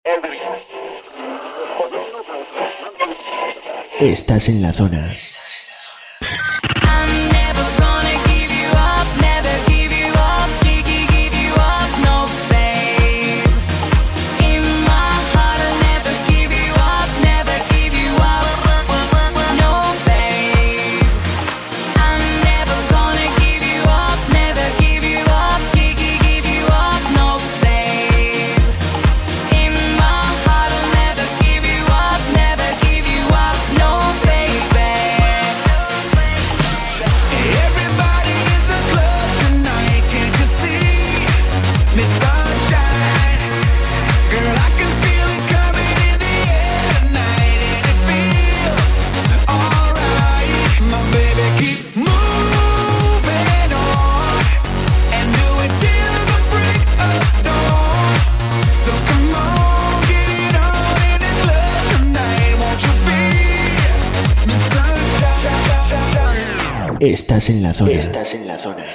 Estás en la zona. Estás en la zona. Estás en la zona.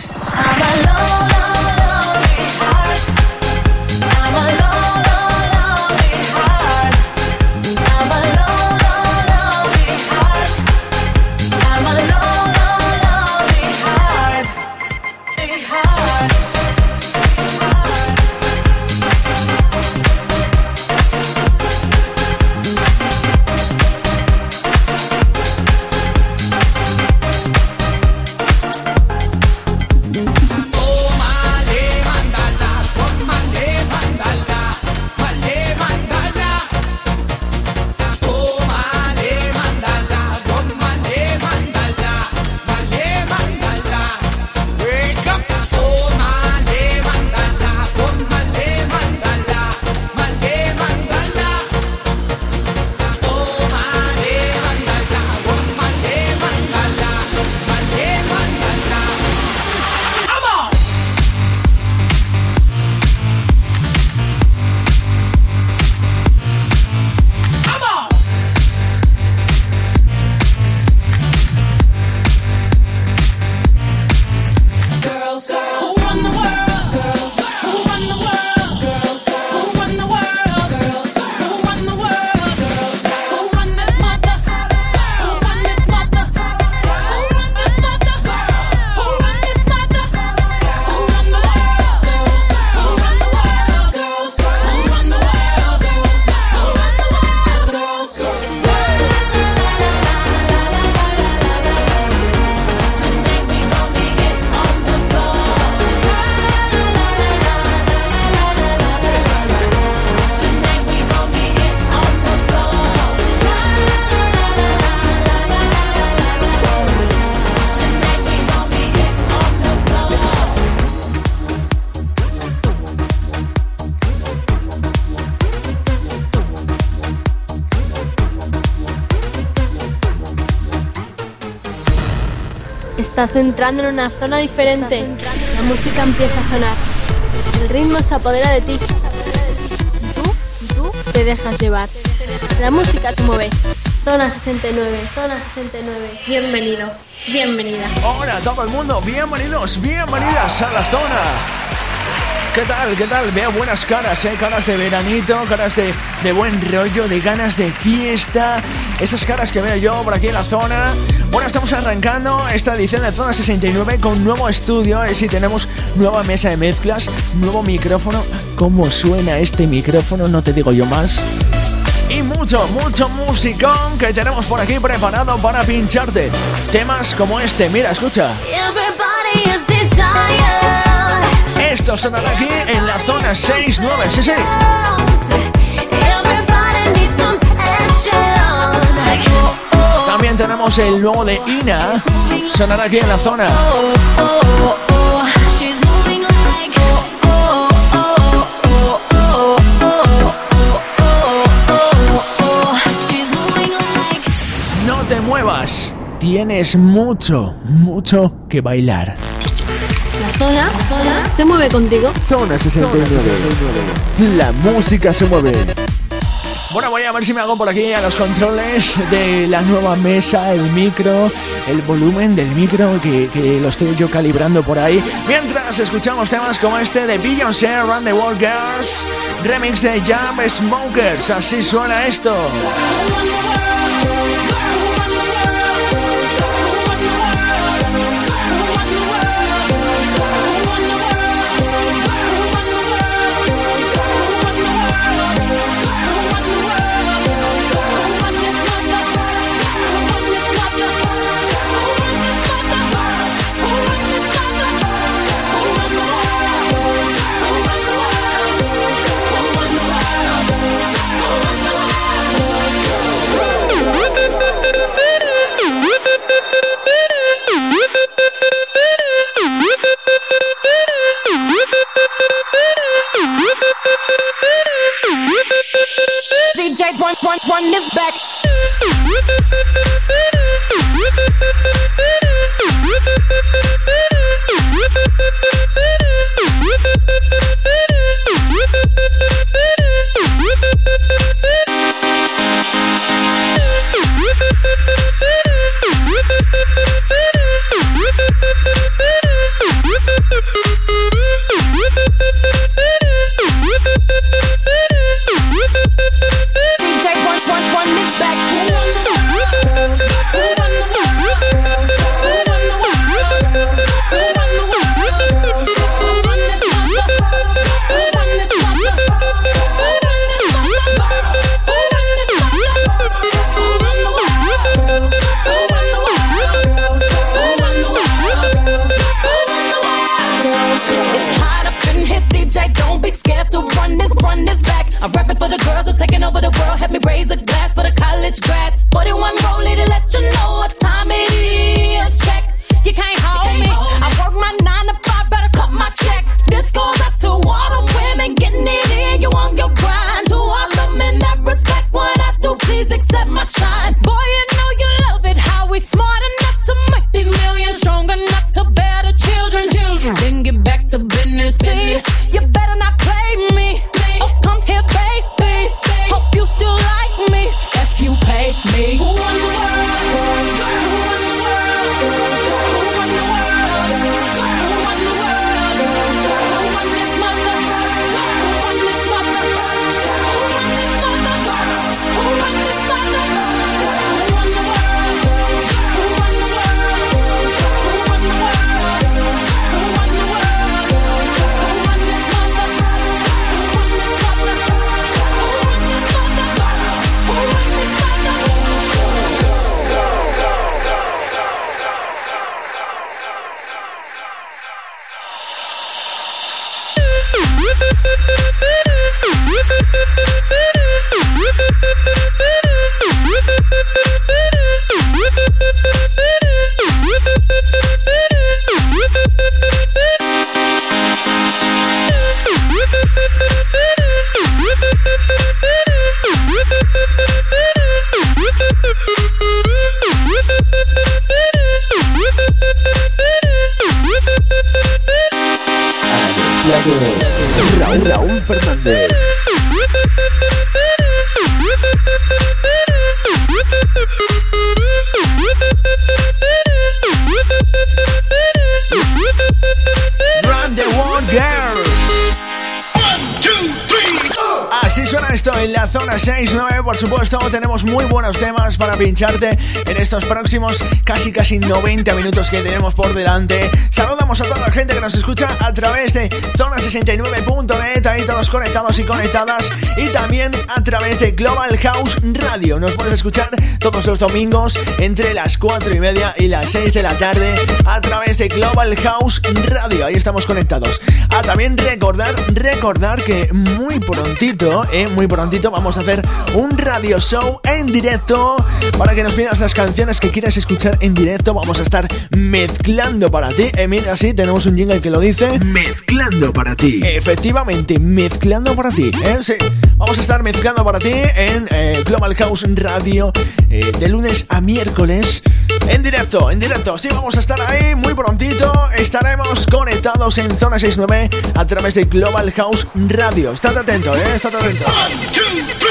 Estás entrando en una zona diferente. La música empieza a sonar. El ritmo se apodera de ti. Tú te dejas llevar. La música se mueve. Zona 69, Zona 69. Bienvenido, bienvenida. Hola a todo el mundo, bienvenidos, bienvenidas a la zona. ¿Qué tal? ¿Qué tal? Veo buenas caras, caras de veranito, caras de buen rollo, de ganas de fiesta. Esas caras que veo yo por aquí en la zona. Bueno, estamos arrancando esta edición de Zona 69 con nuevo estudio. Sí, tenemos nueva mesa de mezclas, nuevo micrófono. ¿Cómo suena este micrófono? No te digo yo más. Y mucho musicón que tenemos por aquí preparado para pincharte. Temas como este, mira, escucha. Esto sonará aquí en la Zona 69, sí, sí. También tenemos el nuevo de Ina. Sonará aquí en la zona. No te muevas. Tienes mucho que bailar. La zona se mueve contigo. Zona 69. La música se mueve. Bueno, voy a ver si me hago por aquí a los controles de la nueva mesa, el micro, el volumen del micro que lo estoy yo calibrando por ahí. Mientras escuchamos temas como este de Beyoncé, Run the World Girls, remix de Jam Smokers. Así suena esto. Run this back. Raúl Fernández. Run the World Girls. Así suena esto en la zona 6-9. Por supuesto, tenemos muy buenos temas para pincharte en estos próximos casi 90 minutos que tenemos por delante. Saludamos a toda la gente que nos escucha a través de zona69.net, ahí todos conectados y conectadas, y también a través de Global House Radio. Nos puedes escuchar todos los domingos entre las 4:30 y las 6 de la tarde a través de Global House Radio. Ahí estamos conectados. También recordar que muy prontito vamos a hacer un radio show en directo para que nos pidas las canciones que quieres escuchar en directo. Vamos a estar mezclando para ti. Mira, sí, tenemos un jingle que lo dice. Mezclando para ti. Efectivamente, mezclando para ti. Sí, vamos a estar mezclando para ti en Global House Radio de lunes a miércoles. En directo. Sí, vamos a estar ahí muy prontito. Estaremos conectados en Zona 69 a través de Global House Radio. Estate atento, estate atento. 1, 2, 3.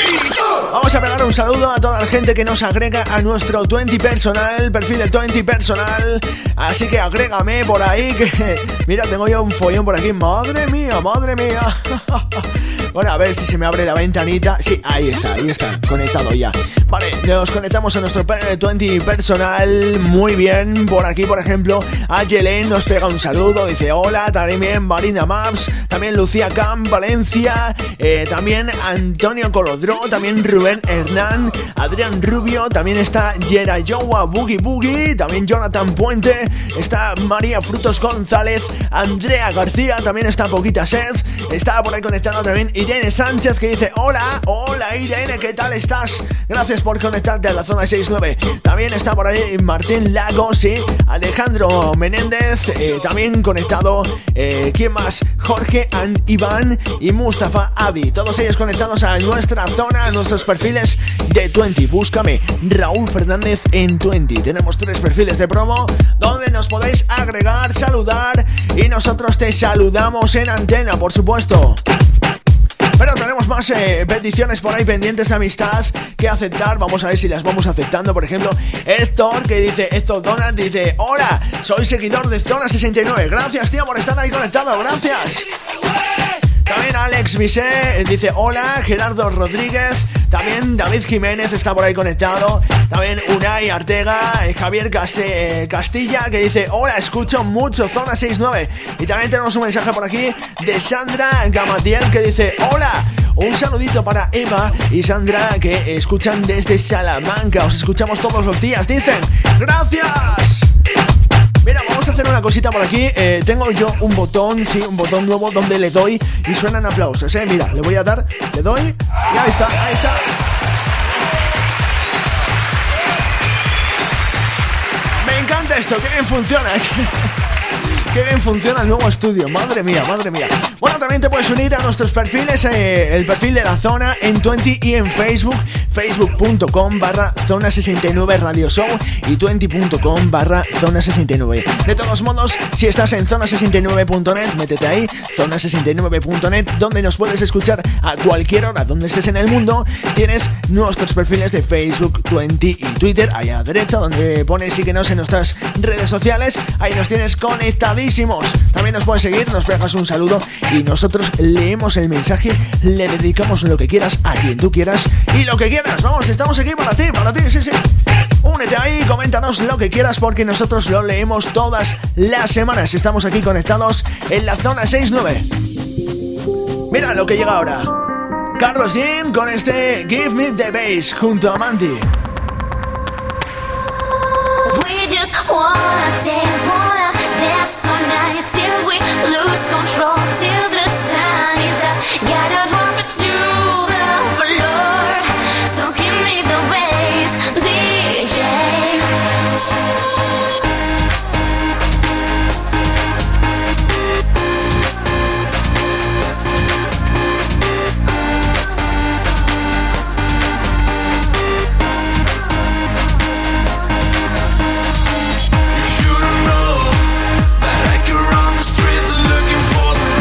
Vamos a pegar un saludo a toda la gente que nos agrega a nuestro 20 personal, el perfil del 20 personal. Así que agrégame por ahí que... Mira, tengo yo un follón por aquí. Madre mía, madre mía. Bueno, a ver si se me abre la ventanita. Sí, ahí está, conectado ya. Vale, nos conectamos a nuestro 20 personal. Muy bien, por aquí, por ejemplo, a Yelen nos pega un saludo. Dice hola, también Marina Maps, también Lucía Camp, Valencia, también Antonio Colodró, también Rubén Hernán, Adrián Rubio, también está Yera Yowa, Boogie Boogie, también Jonathan Puente, está María Frutos González, Andrea García, también está Poquita Sed, está por ahí conectado también Irene Sánchez que dice hola Irene, ¿qué tal estás? Gracias por conectarte a la zona 69. También está por ahí Martín Lagos, sí, Alejandro Menéndez, también conectado, ¿quién más? Jorge Iván y Mustafa Adi, todos ellos conectados a nuestra zona, a nuestros perfiles de 20. Búscame Raúl Fernández en 20. Tenemos 3 perfiles de promo donde nos podéis agregar, saludar y nosotros te saludamos en antena, por supuesto. Pero tenemos más peticiones por ahí pendientes de amistad que aceptar. Vamos a ver si las vamos aceptando. Por ejemplo, Héctor, que dice, Héctor Donald dice, hola, soy seguidor de Zona 69. Gracias, tío, por estar ahí conectado. Gracias. También Alex Bisset dice hola, Gerardo Rodríguez, también David Jiménez está por ahí conectado, también Unai Artega, Javier Castilla que dice hola, escucho mucho Zona 69. Y también tenemos un mensaje por aquí de Sandra Gamatiel que dice hola, un saludito para Eva y Sandra que escuchan desde Salamanca, os escuchamos todos los días, dicen gracias. Mira, vamos a hacer una cosita por aquí. Tengo yo un botón, sí, un botón nuevo donde le doy y suenan aplausos, Mira, le voy a dar, le doy y ahí está. Me encanta esto, qué bien funciona. Qué bien funciona el nuevo estudio, madre mía. Bueno, también te puedes unir a nuestros perfiles, el perfil de la zona en 20 y en Facebook, facebook.com/Zona69 Radio Show y 20.com/Zona69. De todos modos, si estás en zona69.net, métete ahí, zona69.net, donde nos puedes escuchar a cualquier hora, donde estés en el mundo. Tienes nuestros perfiles de Facebook, 20 y Twitter, ahí a la derecha, donde pones síguenos en nuestras redes sociales, ahí nos tienes conectadísimos. También nos puedes seguir, nos dejas un saludo y nosotros leemos el mensaje, le dedicamos lo que quieras a quien tú quieras y lo que quieras. Vamos, estamos aquí para ti, sí. Únete ahí, coméntanos lo que quieras porque nosotros lo leemos todas las semanas. Estamos aquí conectados en la zona 69. Mira lo que llega ahora. Carlos Jean con este Give Me The Bass junto a Manti. We just wanna dance all night till we lose control, till the sun is up. Gotta drop it to the floor. So give me the bass, DJ. You should've known that I could run the streets looking for the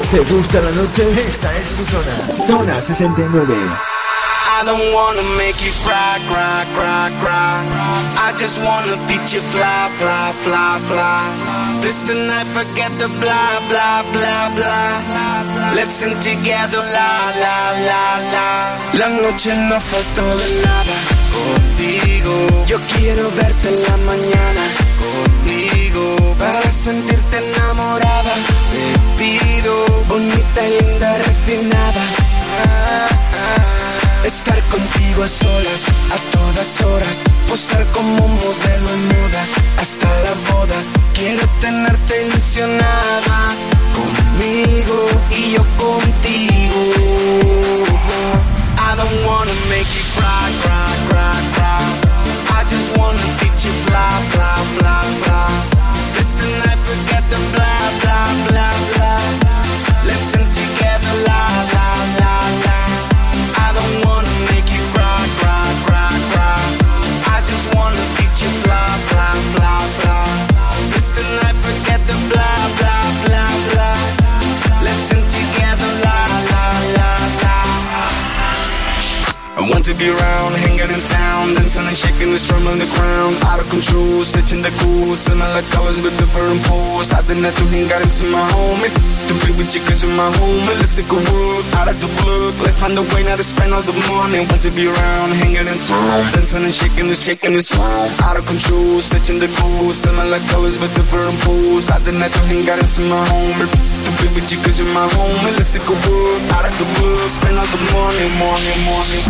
¿Te gusta la noche? Esta es tu zona. Zona 69. I don't wanna make you cry, cry, cry, cry. I just wanna teach you fly, fly, fly, fly. This tonight, forget the blah, blah, blah, blah. Let's sing together, la, la, la, la. La noche no faltó de nada contigo. Yo quiero verte en la mañana conmigo. Para sentirte enamorada te pido, bonita y linda, refinada. Estar contigo a solas, a todas horas. Posar como un modelo en moda, hasta la boda. Quiero tenerte ilusionada conmigo y yo contigo. I don't wanna make you cry, cry, cry, cry. I just wanna teach you fly, fly, fly, fly. This tonight, forget the blah, blah, blah, blah. Let's sing together, la, la, la, la. I don't wanna make you cry, cry, cry, cry. I just wanna teach you fly, fly, fly, fly. This tonight, forget the blah, blah, blah, blah. Let's sing together, la, la, la, la. I want to be around, hanging in town, dancing and shaking the drum on the ground. Out of control, searching the cool, smelling like colors with different pools. I didn't have to hang out into my homies, to be with you cause you're my home. Let's take a walk out of the club, let's find a way now to spend all the money. Want to be around, hanging in town, dancing and shaking the drum. Out of control, searching the cool, smelling like colors with different pools. I didn't have to hang out into my homies, to be with you cause you're my home. Let's take a walk out of the club, spend all the money, money.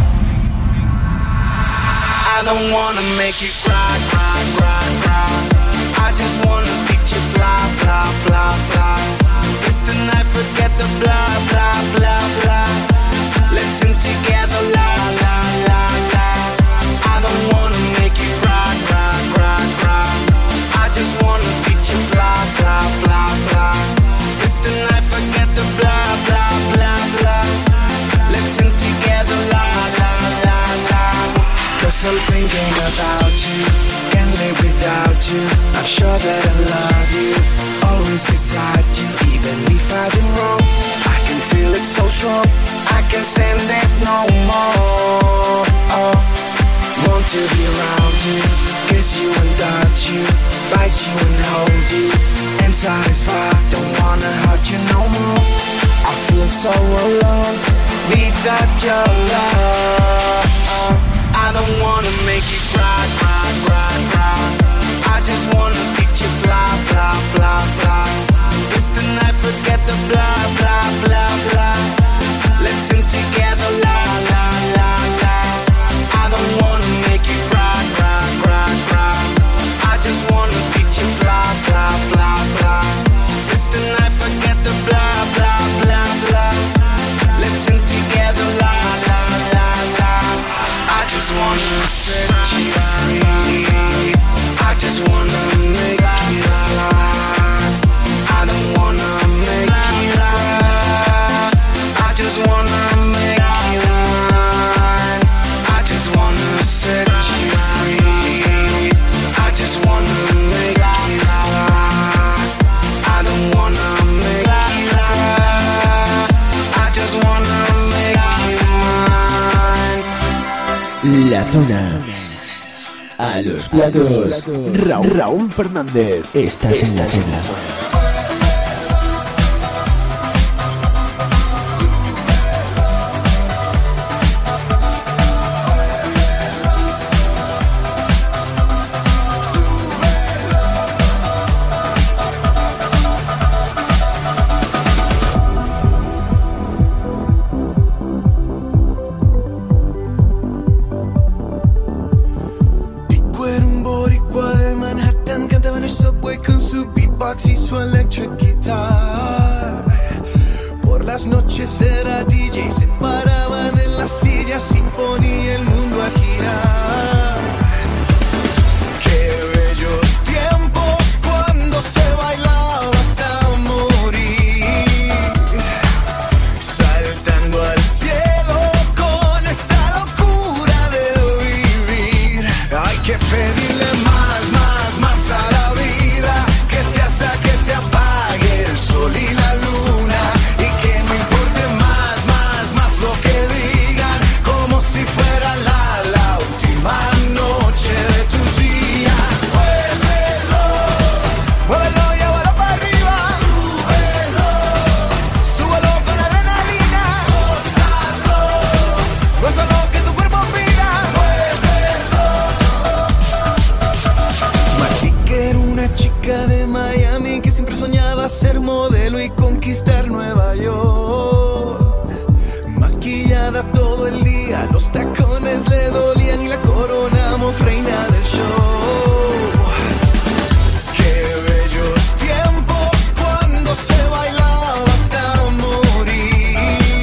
I don't wanna make you cry, cry, cry, cry. I just wanna teach you fly, fly, fly, fly. This tonight, forget the blah, blah, blah, blah. Let's sing together, la, la, la, la. I don't wanna make you cry, cry, cry, cry. I just wanna teach you fly, fly, fly, fly. This tonight, forget the blah, blah, blah, blah. Let's sing together, la, la, la, la. Cause I'm thinking about you, can't live without you. I'm sure that I love you, always beside you. Even if I do wrong, I can feel it so strong. I can't stand it no more. Want to be around you, kiss you and touch you, bite you and hold you, and satisfied. Don't wanna hurt you no more. I feel so alone without your love. I don't wanna make you cry, cry, cry, cry. I just wanna teach you fly, fly, fly, fly. This tonight, forget the blah, blah, blah, blah. Let's sing together, la, la, la, la. I don't wanna make you cry, cry, cry, cry. I just wanna teach you fly, fly, fly, fly. This tonight, forget the blah, blah, blah, blah. Let's sing together, la, la, la, la. I just wanna set you free. I just wanna make you fly. I don't wanna make you cry. I just wanna make you mine. I just wanna set you free. I just wanna make you fly. I don't wanna make you cry. I just wanna make you mine. La zona. A los platos. Raúl Fernández. Estás en la zona. Y su electric guitar. Por las noches era DJ, se paraban en las sillas y ponía el mundo a girar. Qué bellos tiempos cuando se bailaba hasta morir, saltando al cielo con esa locura de vivir. Hay que pedirle más, más, más a la vida, que sea hasta que se apague el sol y la luna, y ser modelo y conquistar Nueva York. Maquillada todo el día, los tacones le dolían y la coronamos reina del show. Qué bellos tiempos cuando se bailaba hasta morir,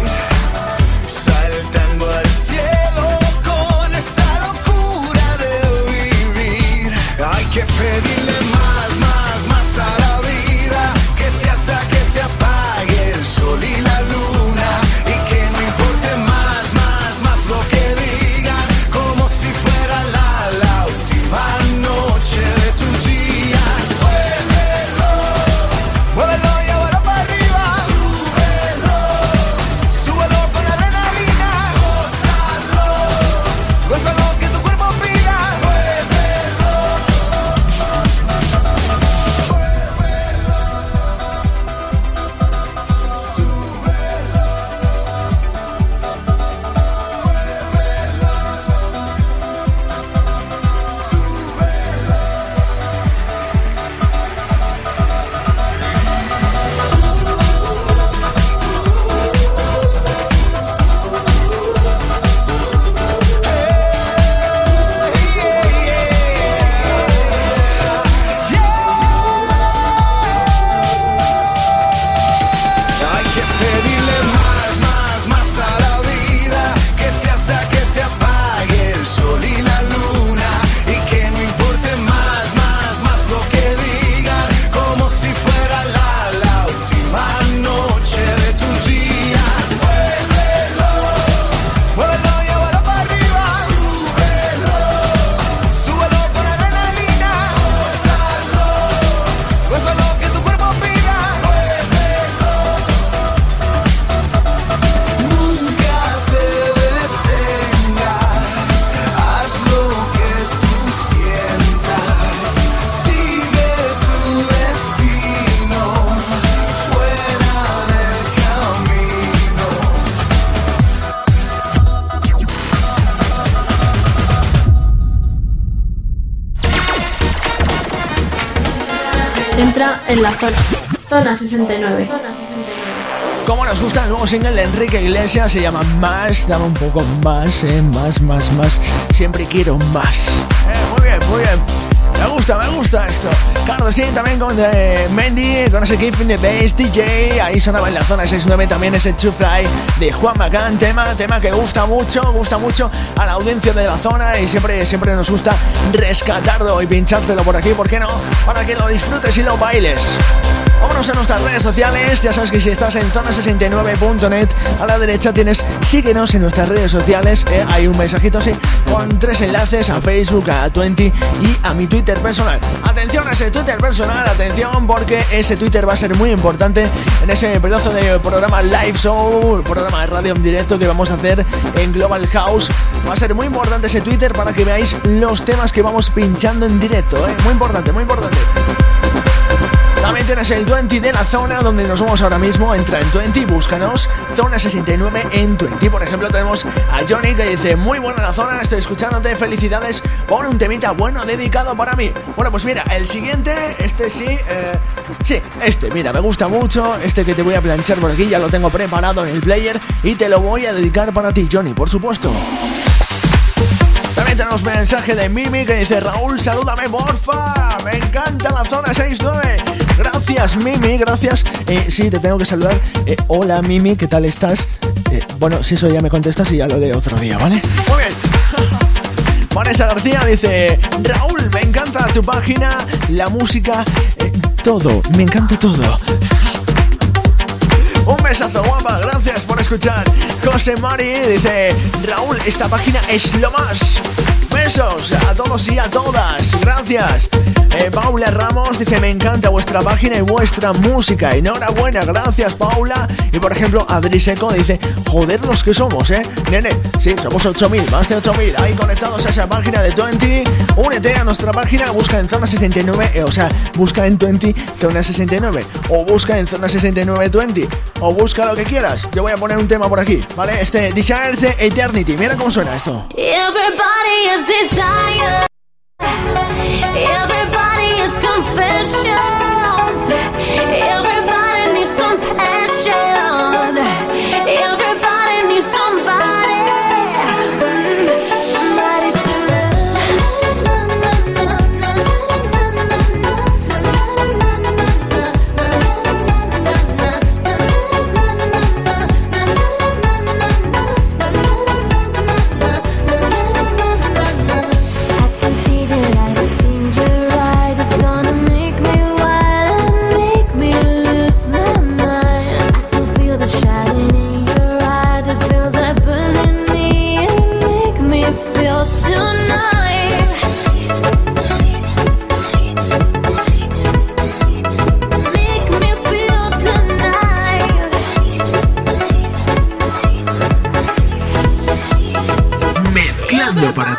saltando al cielo con esa locura de vivir. Hay que pedirle más, más, más a la vida, que sea hasta que se apague el sol y la luna, y que no importe más, más, más lo que digan, como si fuera la última noche de tus días. Muévelo, muévelo y ahora para arriba. Súbelo, súbelo con adrenalina. Gózalo, gózalo que tu cuerpo pida. Muévelo, hay que pedirle más, más, más a la vida, que sea hasta que se apague el sol y la luna, y que no importe más, más, más lo que digan, como si fuera la última noche de tus días. Muévelo, muévelo y ahora para arriba. Súbelo, súbelo con adrenalina. Gózalo, gózalo que tu cuerpo pida. Nunca te detengas, haz lo que tú sientas, sigue tu destino, fuera del camino. Entra en la zona 69. Como nos gusta el nuevo single de Enrique Iglesias, se llama Más, dame un poco más, más, siempre quiero más. Muy bien, muy bien. Me gusta esto. Claro, sí, también con Mendy, con ese Keeping the Bass, DJ, ahí sonaba en la zona 69 también ese To Fly de Juan Magán, tema que gusta mucho a la audiencia de la zona y siempre nos gusta rescatarlo y pinchártelo por aquí, ¿por qué no? Para que lo disfrutes y lo bailes. Vámonos a nuestras redes sociales, ya sabes que si estás en zona69.net, a la derecha tienes síguenos en nuestras redes sociales, hay un mensajito así, con 3 enlaces a Facebook, a Twenty y a mi Twitter personal. Atención a ese Twitter personal, atención porque ese Twitter va a ser muy importante en ese pedazo de programa live show, programa de radio en directo que vamos a hacer en Global House. Va a ser muy importante ese Twitter para que veáis los temas que vamos pinchando en directo, muy importante, muy importante. También tienes el Twenty de la zona donde nos vamos ahora mismo. Entra en Twenty, búscanos Zona 69 en Twenty. Por ejemplo tenemos a Johnny que dice: muy buena la zona, estoy escuchándote, felicidades por un temita bueno dedicado para mí. Bueno, pues mira, el siguiente, mira, me gusta mucho. Este que te voy a planchar por aquí, ya lo tengo preparado en el player y te lo voy a dedicar para ti, Johnny, por supuesto. También tenemos mensaje de Mimi que dice: Raúl, salúdame porfa, me encanta la zona 69. Gracias Mimi, gracias. Sí, te tengo que saludar. Hola Mimi, ¿qué tal estás? Bueno, si eso ya me contestas y ya lo leo otro día, ¿vale? Muy bien. Vanessa García dice: Raúl, me encanta tu página, la música, todo, me encanta todo. Un besazo guapa, gracias por escuchar. José Mari dice: Raúl, esta página es lo más. Besos a todos y a todas, gracias. Paula Ramos dice: me encanta vuestra página y vuestra música. Enhorabuena, gracias Paula. Y por ejemplo Adri Seco dice: joder los que somos, nene. Sí, somos 8.000, más de 8.000 ahí conectados a esa página de Twenty. Únete a nuestra página, busca en Zona 69, busca en Twenty Zona 69, o busca en Zona 69 Twenty, o busca lo que quieras. Yo voy a poner un tema por aquí, ¿vale? Desire the Eternity, mira cómo suena esto. Everybody is desire. Everybody is confessions.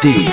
ti.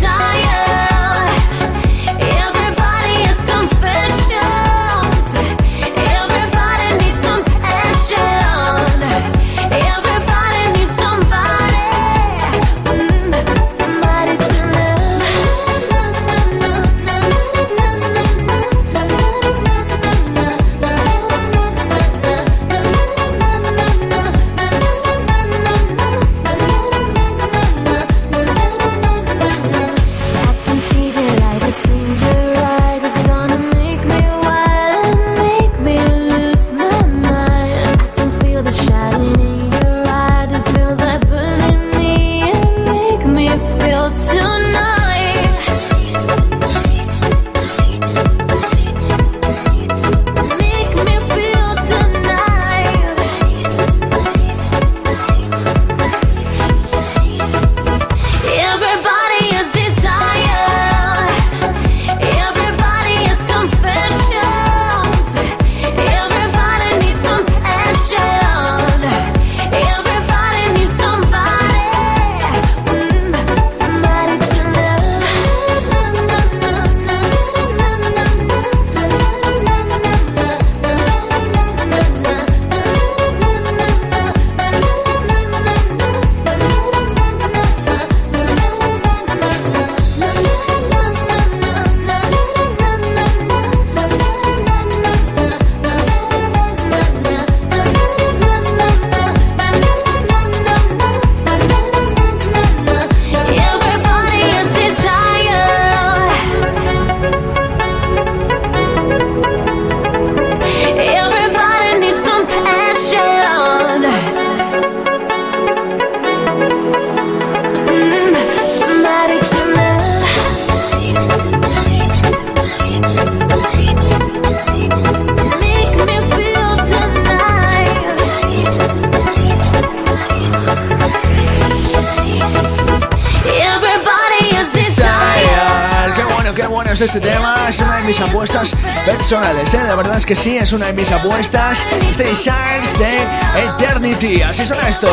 Este tema es una de mis apuestas personales, ¿eh? La verdad es que sí, es una de mis apuestas. Este Shines de Eternity. Así suena esto.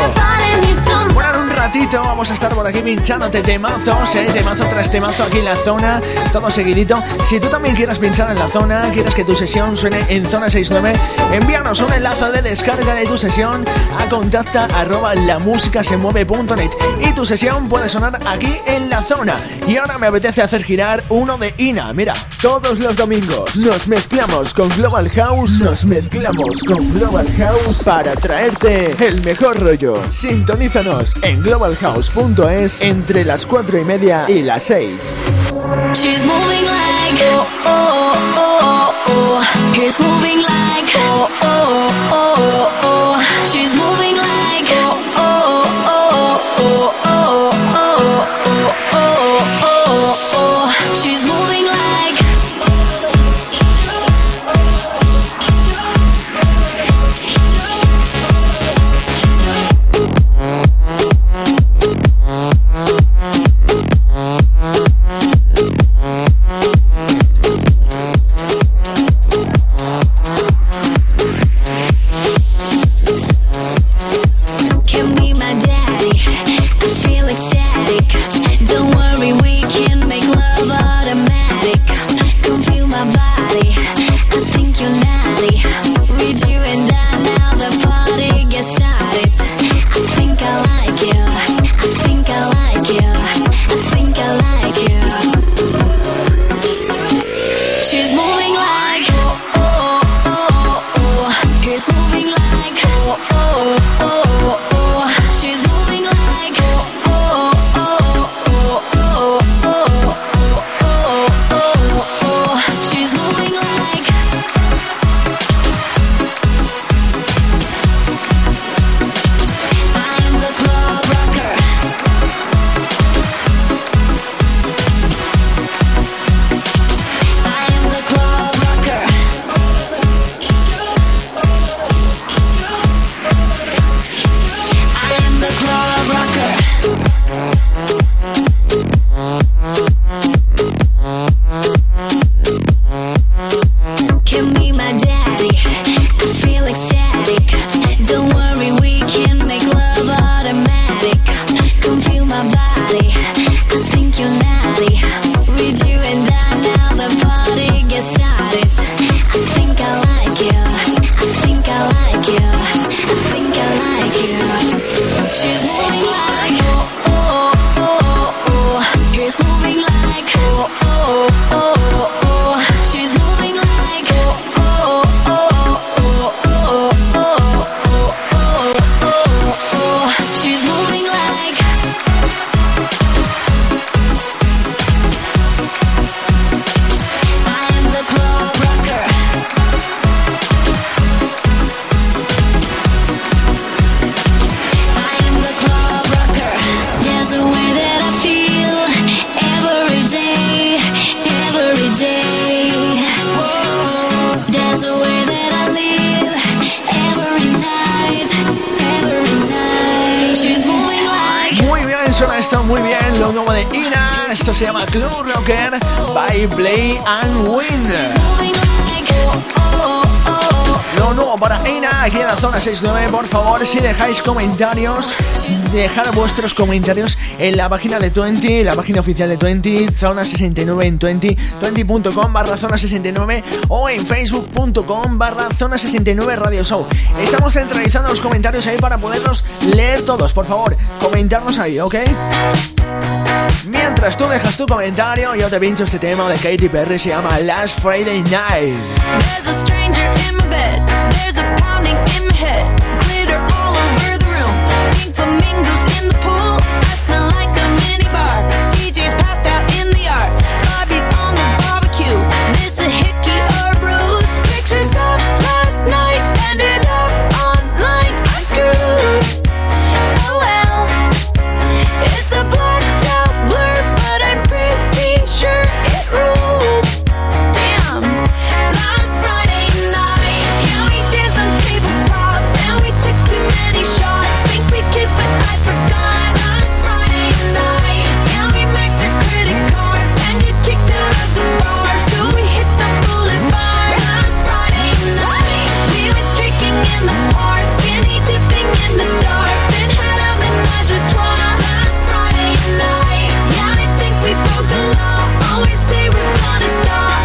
Bueno, en un ratito vamos a estar por aquí pinchándote temazos, temazo tras temazo aquí en la zona, todo seguidito. Si tú también quieres pinchar en la zona, quieres que tu sesión suene en Zona 69, envíanos un enlace de descarga de tu sesión a contacta@lamusicasemueve.net y tu sesión puede sonar aquí en la zona. Y ahora me apetece hacer girar uno de Ina. Mira, todos los domingos nos mezclamos con Global House, para traerte el mejor rollo. Sintonízanos en globalhouse.es entre las 4:30 y las 6. She's moving like oh oh oh oh. He's moving like oh oh oh oh. She's moving like oh oh oh oh oh oh oh oh oh. She's moving like esto muy bien, lo nuevo de Ina. Esto se llama Club Rocker by Play and Win. Lo nuevo para Ina aquí en la zona 69. Por favor, si dejáis comentarios, dejad vuestros comentarios en la página de 20, la página oficial de 20, zona 69 en 20.com/zona 69 o en facebook.com/zona 69 radio show. Estamos centralizando los comentarios ahí para poderlos leer todos. Por favor, comentarnos ahí, ¿ok? Mientras tú dejas tu comentario, yo te pincho este tema de Katy Perry, se llama Last Friday Night. There's a stranger in my bed. There's a pounding in my head. Glitter all over the room. Pink flamingos in the pool. I smell like a mini bar. DJ's passed out in the yard. Bobby's on the barbecue. This a hickey or bruise. Pictures of last night ended up online. I'm screwed. Oh well. It's a blacked out blur, but I'm pretty sure it ruled. Damn. Last Friday night, yeah, we danced on tabletops, and we took too many shots. Think we kissed, but I forgot. Last Friday night, yeah, we maxed our credit cards and get kicked out of the bar, so we hit the boulevard. Last Friday night, we went streaking in the park, skinny dipping in the dark, then had a menage a trois. Last Friday night, yeah, I think we broke the law. Always say we're gonna stop.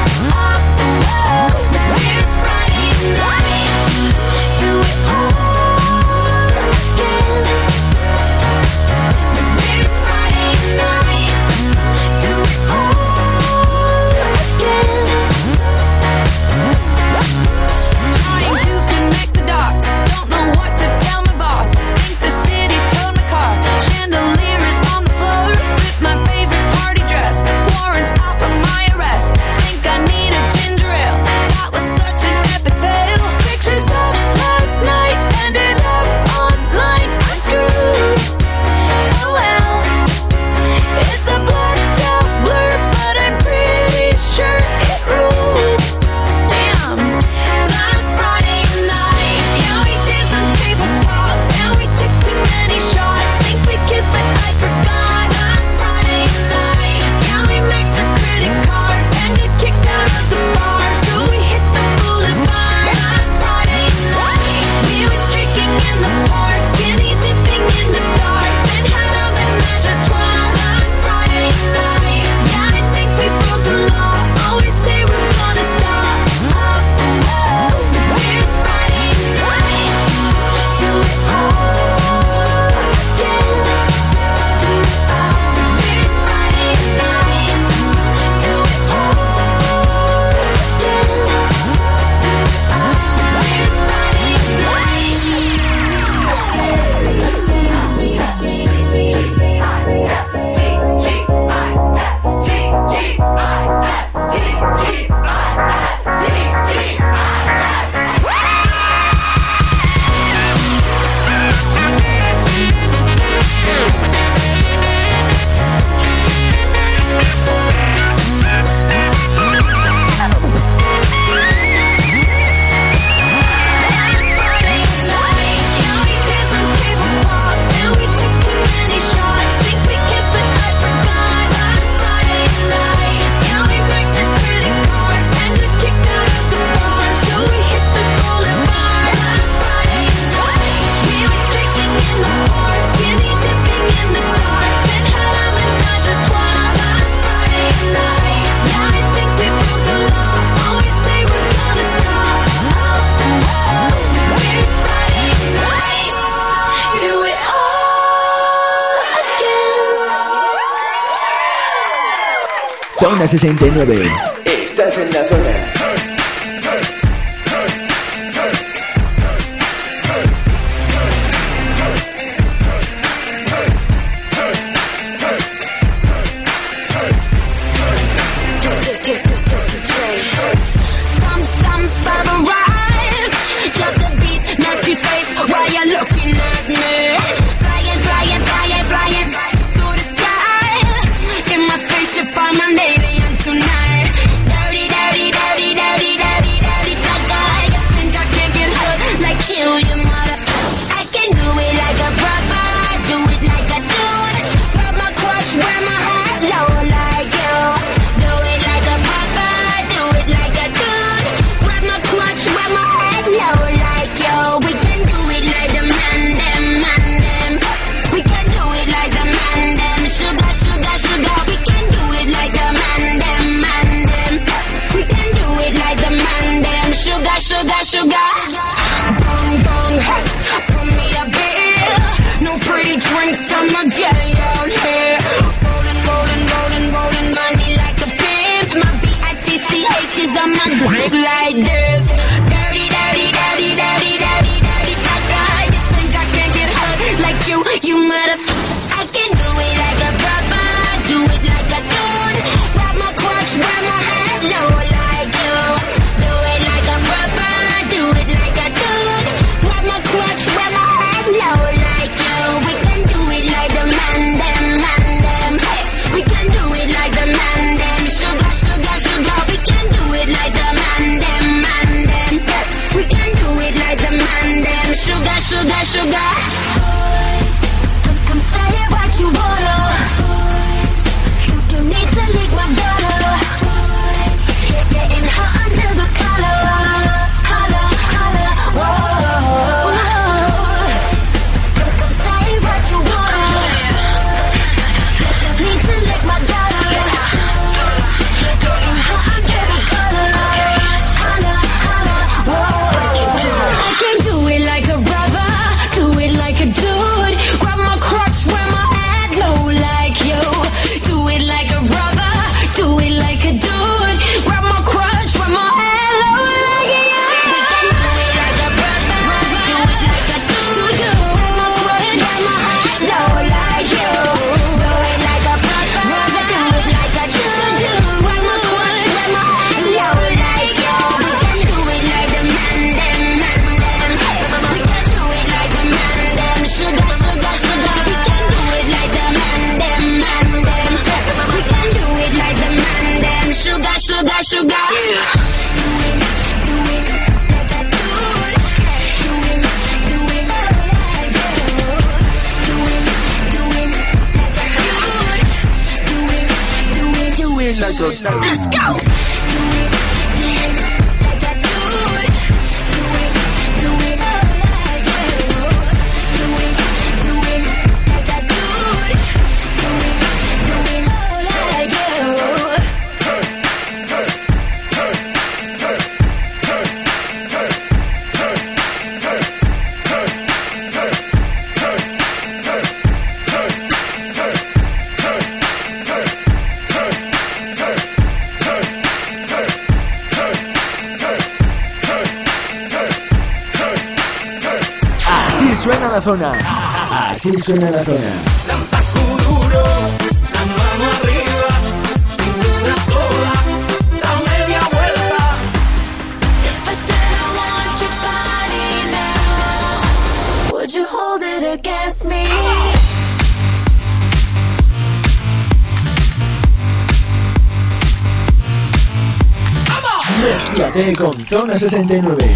Here's Friday night. Do it all again. Here's Friday night. Do it all again. Trying to connect the dots. Don't know what to tell my boss. Think the city towed my car. Chandelier is on the floor. Rip my favorite party dress. Warrants out for my arrest. Think I need a ginger ale. That was such an epic fail. Pictures of last night ended up online. I'm screwed. Oh well. It's a blacked out blur, but I'm pretty sure it ruled. Damn. Last Friday night, yeah, we danced on tabletops, and we took too many shots. Think we kissed, but I forgot. Last Friday night, yeah, we maxed our credit cards and got kicked out of the bar, so we hit the boulevard. Last Friday night, we went streaking in the park, skinny dipping in the dark, then had a menage a trois. Last Friday night, yeah, I think we broke the law. Always say we're gonna stop. Here's Friday night. Do it all again. Here's Friday night. Do it all again. Here's Friday Zona 69. Estás en la zona. Spaceship, I'm an alien tonight. Dirty, dirty, dirty, dirty, special guy. Let's go. Así suena la zona. Así suena la zona. Duro, la mano arriba, cintura sola, da media vuelta. If I said I want your body now, would you hold it against me? Mézclate con Zona 69.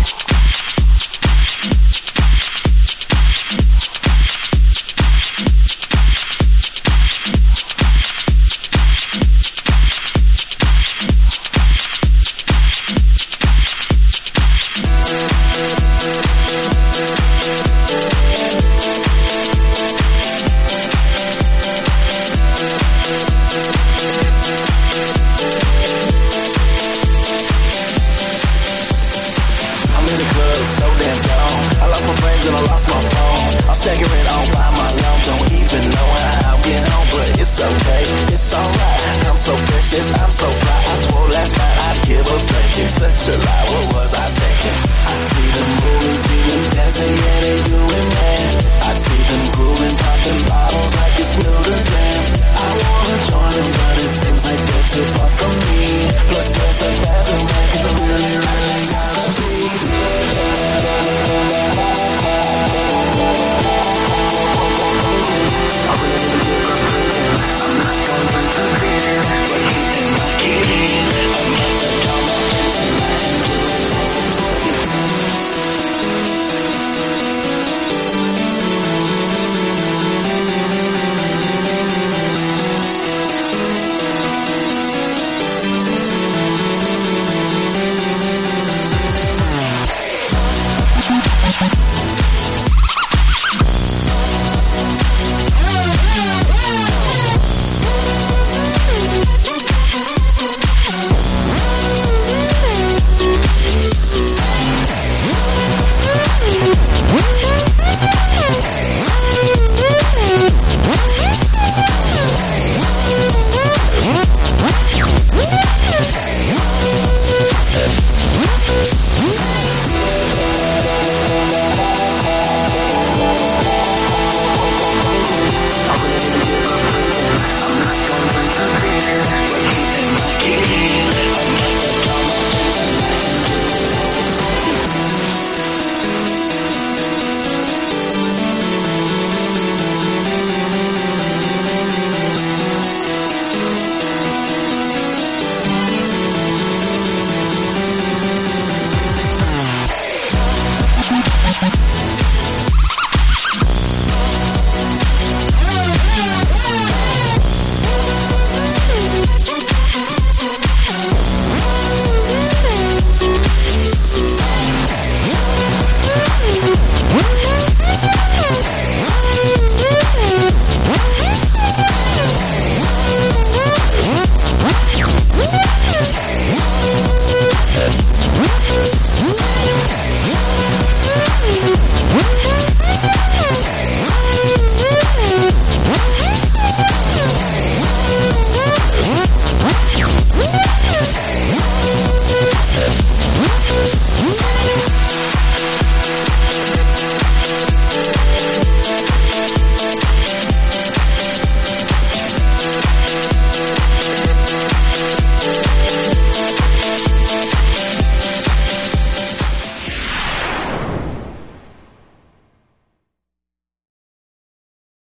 Staggering on by my love, don't even know how I get home, but it's okay, it's alright. I'm so precious, I'm so fly. I swore last night I'd give a break. It's such a lie. What was I